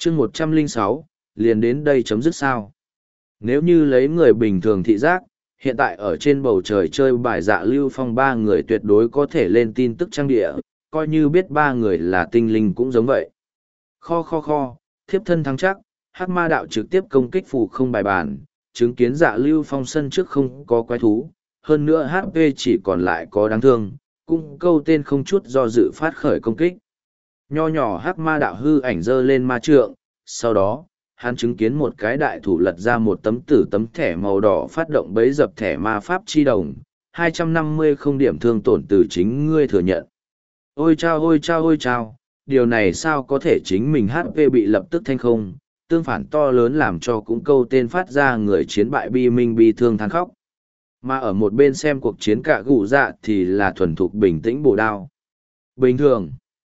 chương 106, liền đến đây chấm dứt sao. Nếu như lấy người bình thường thị giác, hiện tại ở trên bầu trời chơi bài Dạ Lưu Phong ba người tuyệt đối có thể lên tin tức trang địa, coi như biết ba người là tinh linh cũng giống vậy. Kho, thiếp thân thắng chắc, Hắc Ma Đạo trực tiếp công kích phù không bài bản, chứng kiến Dạ Lưu Phong sân trước không có quái thú, hơn nữa HP chỉ còn lại có đáng thương, cung câu tên không chút do dự phát khởi công kích. Nho nhỏ Hắc Ma Đạo hư ảnh dơ lên ma trượng, sau đó, hắn chứng kiến một cái đại thủ lật ra một tấm thẻ màu đỏ phát động bấy dập thẻ ma pháp chi đồng, 250 không điểm thương tổn từ chính ngươi thừa nhận. Ôi chao, điều này sao có thể chính mình HP bị lập tức thanh không, tương phản to lớn làm cho cũng câu tên phát ra người chiến bại bi minh bi thương than khóc. Mà ở một bên xem cuộc chiến cả gù dạ thì là thuần thục bình tĩnh bổ đao. Bình thường.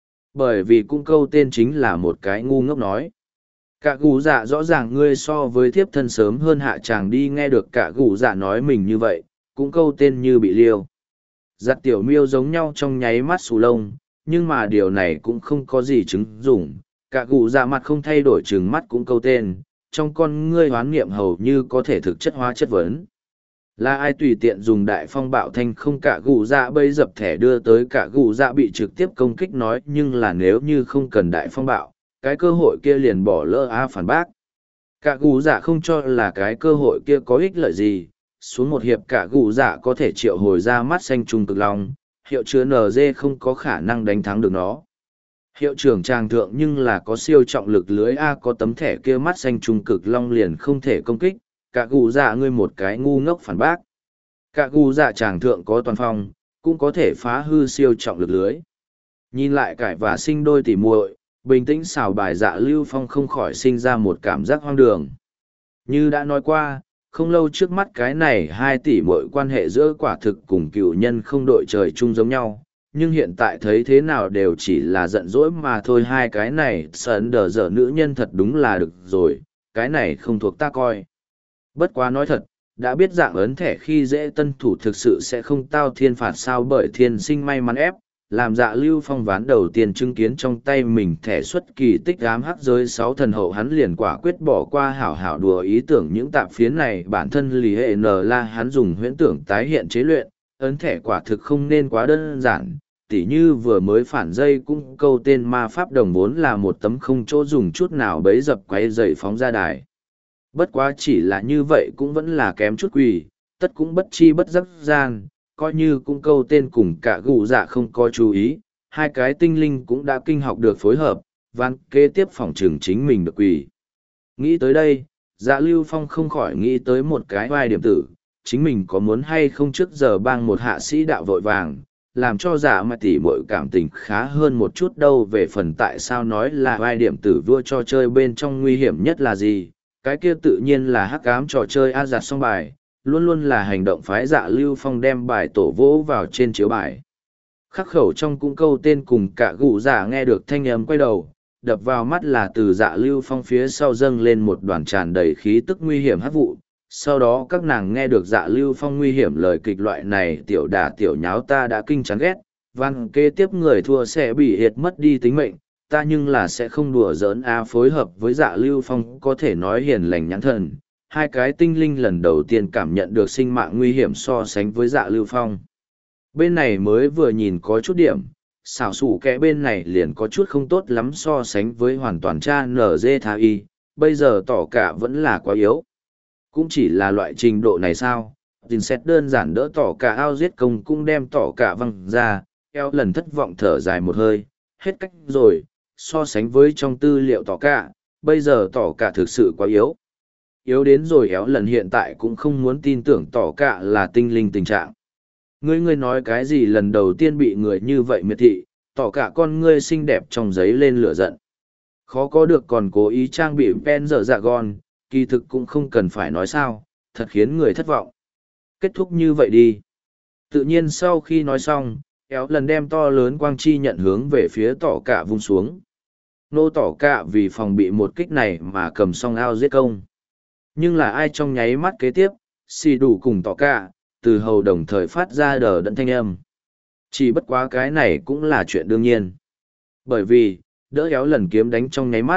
Bởi vì cũng câu tên chính là một cái ngu ngốc nói. Cả gù dạ rõ ràng ngươi so với thiếp thân sớm hơn hạ chàng đi nghe được cả gù dạ nói mình như vậy, cũng câu tên như bị liêu. Giặt tiểu miêu giống nhau trong nháy mắt xù lông, nhưng mà điều này cũng không có gì chứng dụng. Cả gù dạ mặt không thay đổi trừng mắt cũng câu tên, trong con ngươi hoán nghiệm hầu như có thể thực chất hóa chất vấn. Là ai tùy tiện dùng đại phong bạo thanh không cả gù dạ bây dập thẻ đưa tới cả gù dạ bị trực tiếp công kích nói, nhưng là nếu như không cần đại phong bạo, cái cơ hội kia liền bỏ lỡ phản bác. Cả gù dạ không cho là cái cơ hội kia có ích lợi gì, xuống một hiệp cả gù dạ có thể triệu hồi ra mắt xanh trung cực long, hiệu chứa NG không có khả năng đánh thắng được nó. Hiệu trưởng tràng thượng nhưng là có siêu trọng lực lưới A, có tấm thẻ kia mắt xanh trung cực long liền không thể công kích, cả gù dạ ngươi một cái ngu ngốc phản bác. Cả gù dạ tràng thượng có toàn phong, cũng có thể phá hư siêu trọng lực lưới. Nhìn lại cải và sinh đôi tỉ muội, bình tĩnh xào bài Dạ Lưu Phong không khỏi sinh ra một cảm giác hoang đường. Như đã nói qua, không lâu trước mắt cái này 2 tỷ muội quan hệ giữa quả thực cùng cựu nhân không đội trời chung giống nhau, nhưng hiện tại thấy thế nào đều chỉ là giận dỗi mà thôi. Hai cái này sờn đờ dở nữ nhân thật đúng là được rồi, cái này không thuộc ta coi. Bất quá nói thật, đã biết dạng ấn thẻ khi dễ tân thủ thực sự sẽ không tao thiên phạt sao, bởi thiên sinh may mắn ép, làm Dạ Lưu Phong ván đầu tiên chứng kiến trong tay mình thẻ xuất kỳ tích ám hắc giới 6 thần hậu, hắn liền quả quyết bỏ qua hảo hảo đùa ý tưởng những tạp phiến này. Bản thân lì hệ n la hắn dùng huyễn tưởng tái hiện chế luyện, ấn thẻ quả thực không nên quá đơn giản, tỉ như vừa mới phản dây cũng câu tên ma pháp đồng vốn là một tấm không chỗ dùng chút nào bấy dập quay dậy phóng ra đài. Bất quá chỉ là như vậy cũng vẫn là kém chút quỷ, tất cũng bất chi bất giác gian, coi như cũng câu tên cùng cả gù dạ không có chú ý, hai cái tinh linh cũng đã kinh học được phối hợp, ván kế tiếp phòng trường chính mình được quỷ. Nghĩ tới đây, Dạ Lưu Phong không khỏi nghĩ tới một cái vai điểm tử, chính mình có muốn hay không trước giờ bang một hạ sĩ đạo vội vàng, làm cho Dạ mà tỉ muội cảm tình khá hơn một chút đâu. Về phần tại sao nói là vai điểm tử vua cho chơi bên trong nguy hiểm nhất là gì, cái kia tự nhiên là hắc ám trò chơi a giặt xong bài, luôn luôn là hành động phái Dạ Lưu Phong đem bài tổ vỗ vào trên chiếu bài. Khắc khẩu trong cũng câu tên cùng cả gù dạ nghe được thanh âm quay đầu, đập vào mắt là từ Dạ Lưu Phong phía sau dâng lên một đoàn tràn đầy khí tức nguy hiểm hắc vụ. Sau đó các nàng nghe được Dạ Lưu Phong nguy hiểm lời kịch loại này tiểu đả tiểu nháo ta đã kinh chán ghét, văn kế tiếp người thua sẽ bị hiệt mất đi tính mệnh, ta nhưng là sẽ không đùa giỡn a. Phối hợp với Dạ Lưu Phong có thể nói hiền lành nhãn thần, hai cái tinh linh lần đầu tiên cảm nhận được sinh mạng nguy hiểm so sánh với Dạ Lưu Phong. Bên này mới vừa nhìn có chút điểm, xảo sủ kẽ bên này liền có chút không tốt lắm so sánh với hoàn toàn cha NG tha y, bây giờ tỏ cả vẫn là quá yếu. Cũng chỉ là loại trình độ này sao, dình xét đơn giản đỡ tỏ cả ao giết công cũng đem tỏ cả văng ra, eo lần thất vọng thở dài một hơi, hết cách rồi, so sánh với trong tư liệu tỏ cả, bây giờ tỏ cả thực sự quá yếu. Yếu đến rồi éo lần hiện tại cũng không muốn tin tưởng tỏ cả là tinh linh tình trạng. Ngươi nói cái gì lần đầu tiên bị người như vậy miệt thị, tỏ cả con ngươi xinh đẹp trong giấy lên lửa giận. Khó có được còn cố ý trang bị pen dở dạ gòn, kỳ thực cũng không cần phải nói sao, thật khiến người thất vọng. Kết thúc như vậy đi. Tự nhiên sau khi nói xong, éo lần đem to lớn quang chi nhận hướng về phía tỏ cả vung xuống. Nô tỏ cả vì phòng bị một kích này mà cầm song ao giết công. Nhưng là ai trong nháy mắt kế tiếp, xì đủ cùng tỏ cả, từ hầu đồng thời phát ra đờ đẫn thanh âm. Chỉ bất quá cái này cũng là chuyện đương nhiên. Bởi vì, đỡ éo lần kiếm đánh trong nháy mắt,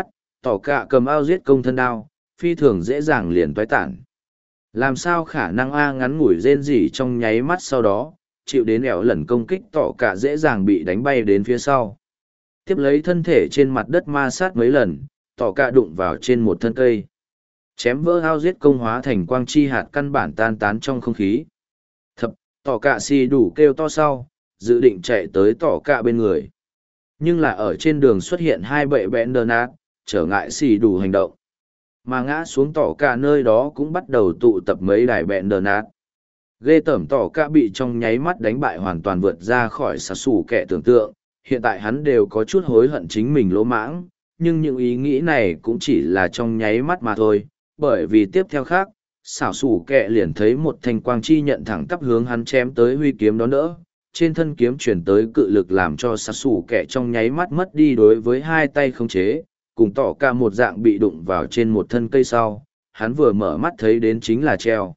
tỏ cả cầm ao giết công thân đao, phi thường dễ dàng liền toái tản. Làm sao khả năng A ngắn ngủi rên rỉ trong nháy mắt sau đó, chịu đến ẻo lần công kích tỏ cả dễ dàng bị đánh bay đến phía sau. Tiếp lấy thân thể trên mặt đất ma sát mấy lần, tỏ cả đụng vào trên một thân cây. Chém vỡ ao giết công hóa thành quang chi hạt căn bản tan tán trong không khí. Thập, tỏ cả xì đủ kêu to sau, dự định chạy tới tỏ cả bên người. Nhưng là ở trên đường xuất hiện hai bệ bẽn đờ nát, trở ngại xì đủ hành động. Mà ngã xuống tỏ cả nơi đó cũng bắt đầu tụ tập mấy đài bẽn đờ nát. Ghê tởm tỏ cả bị trong nháy mắt đánh bại hoàn toàn vượt ra khỏi xà xù kẻ tưởng tượng. Hiện tại hắn đều có chút hối hận chính mình lỗ mãng, nhưng những ý nghĩ này cũng chỉ là trong nháy mắt mà thôi, bởi vì tiếp theo khác, xảo xù kẹ liền thấy một thanh quang chi nhận thẳng tắp hướng hắn chém tới huy kiếm đó nữa, trên thân kiếm chuyển tới cự lực làm cho xảo xù kẹ trong nháy mắt mất đi đối với hai tay khống chế, cùng tỏ cả một dạng bị đụng vào trên một thân cây sau, hắn vừa mở mắt thấy đến chính là treo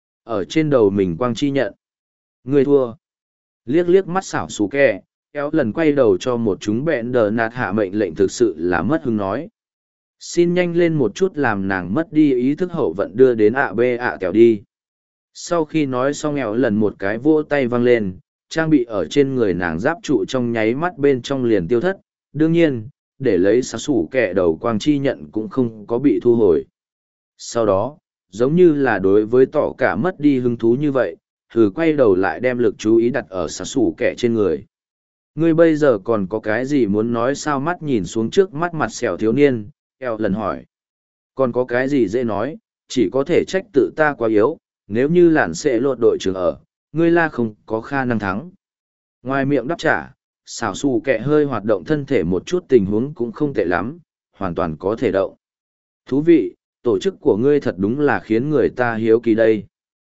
ở trên đầu mình quang chi nhận. Người thua. Liếc liếc mắt xảo xù kẹ, kéo lần quay đầu cho một chúng bẹn đờ nạt hạ mệnh lệnh thực sự là mất hứng nói. Xin nhanh lên một chút làm nàng mất đi ý thức hậu vận đưa đến ạ bê ạ kẹo đi. Sau khi nói xong éo lần một cái vỗ tay văng lên, trang bị ở trên người nàng giáp trụ trong nháy mắt bên trong liền tiêu thất. Đương nhiên, để lấy xá sủ kẹ đầu quang chi nhận cũng không có bị thu hồi. Sau đó, giống như là đối với tỏ cả mất đi hứng thú như vậy, thử quay đầu lại đem lực chú ý đặt ở xá sủ kẹ trên người. Ngươi bây giờ còn có cái gì muốn nói sao? Mắt nhìn xuống trước mắt mặt sẹo thiếu niên, eo lần hỏi. Còn có cái gì dễ nói, chỉ có thể trách tự ta quá yếu, nếu như làn sẽ lột đội trưởng ở, ngươi la không có khả năng thắng. Ngoài miệng đáp trả, xảo xù kẹ hơi hoạt động thân thể một chút, tình huống cũng không tệ lắm, hoàn toàn có thể động. Thú vị, tổ chức của ngươi thật đúng là khiến người ta hiếu kỳ đây.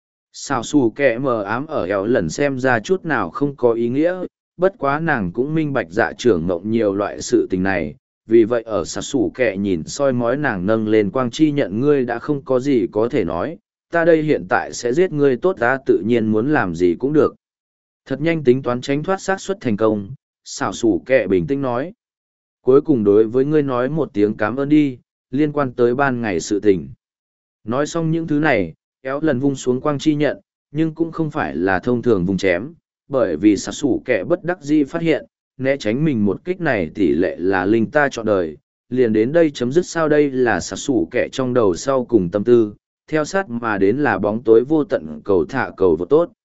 Xảo xù kẹ mờ ám ở eo lần xem ra chút nào không có ý nghĩa, bất quá nàng cũng minh bạch dạ trưởng ngộng nhiều loại sự tình này, vì vậy ở xà xù kẹ nhìn soi mói nàng nâng lên quang chi nhận. Ngươi đã không có gì có thể nói, ta đây hiện tại sẽ giết ngươi tốt, ta tự nhiên muốn làm gì cũng được. Thật nhanh tính toán tránh thoát xác suất thành công, xảo xù kẹ bình tĩnh nói. Cuối cùng đối với ngươi nói một tiếng cảm ơn đi, liên quan tới ban ngày sự tình. Nói xong những thứ này, kéo lần vung xuống quang chi nhận, nhưng cũng không phải là thông thường vùng chém, bởi vì xà xù kẻ bất đắc dĩ phát hiện, né tránh mình một kích này tỷ lệ là linh ta chọn đời, liền đến đây chấm dứt. Sao đây là xà xù kẻ trong đầu sau cùng tâm tư, theo sát mà đến là bóng tối vô tận cầu thả cầu vô tốt.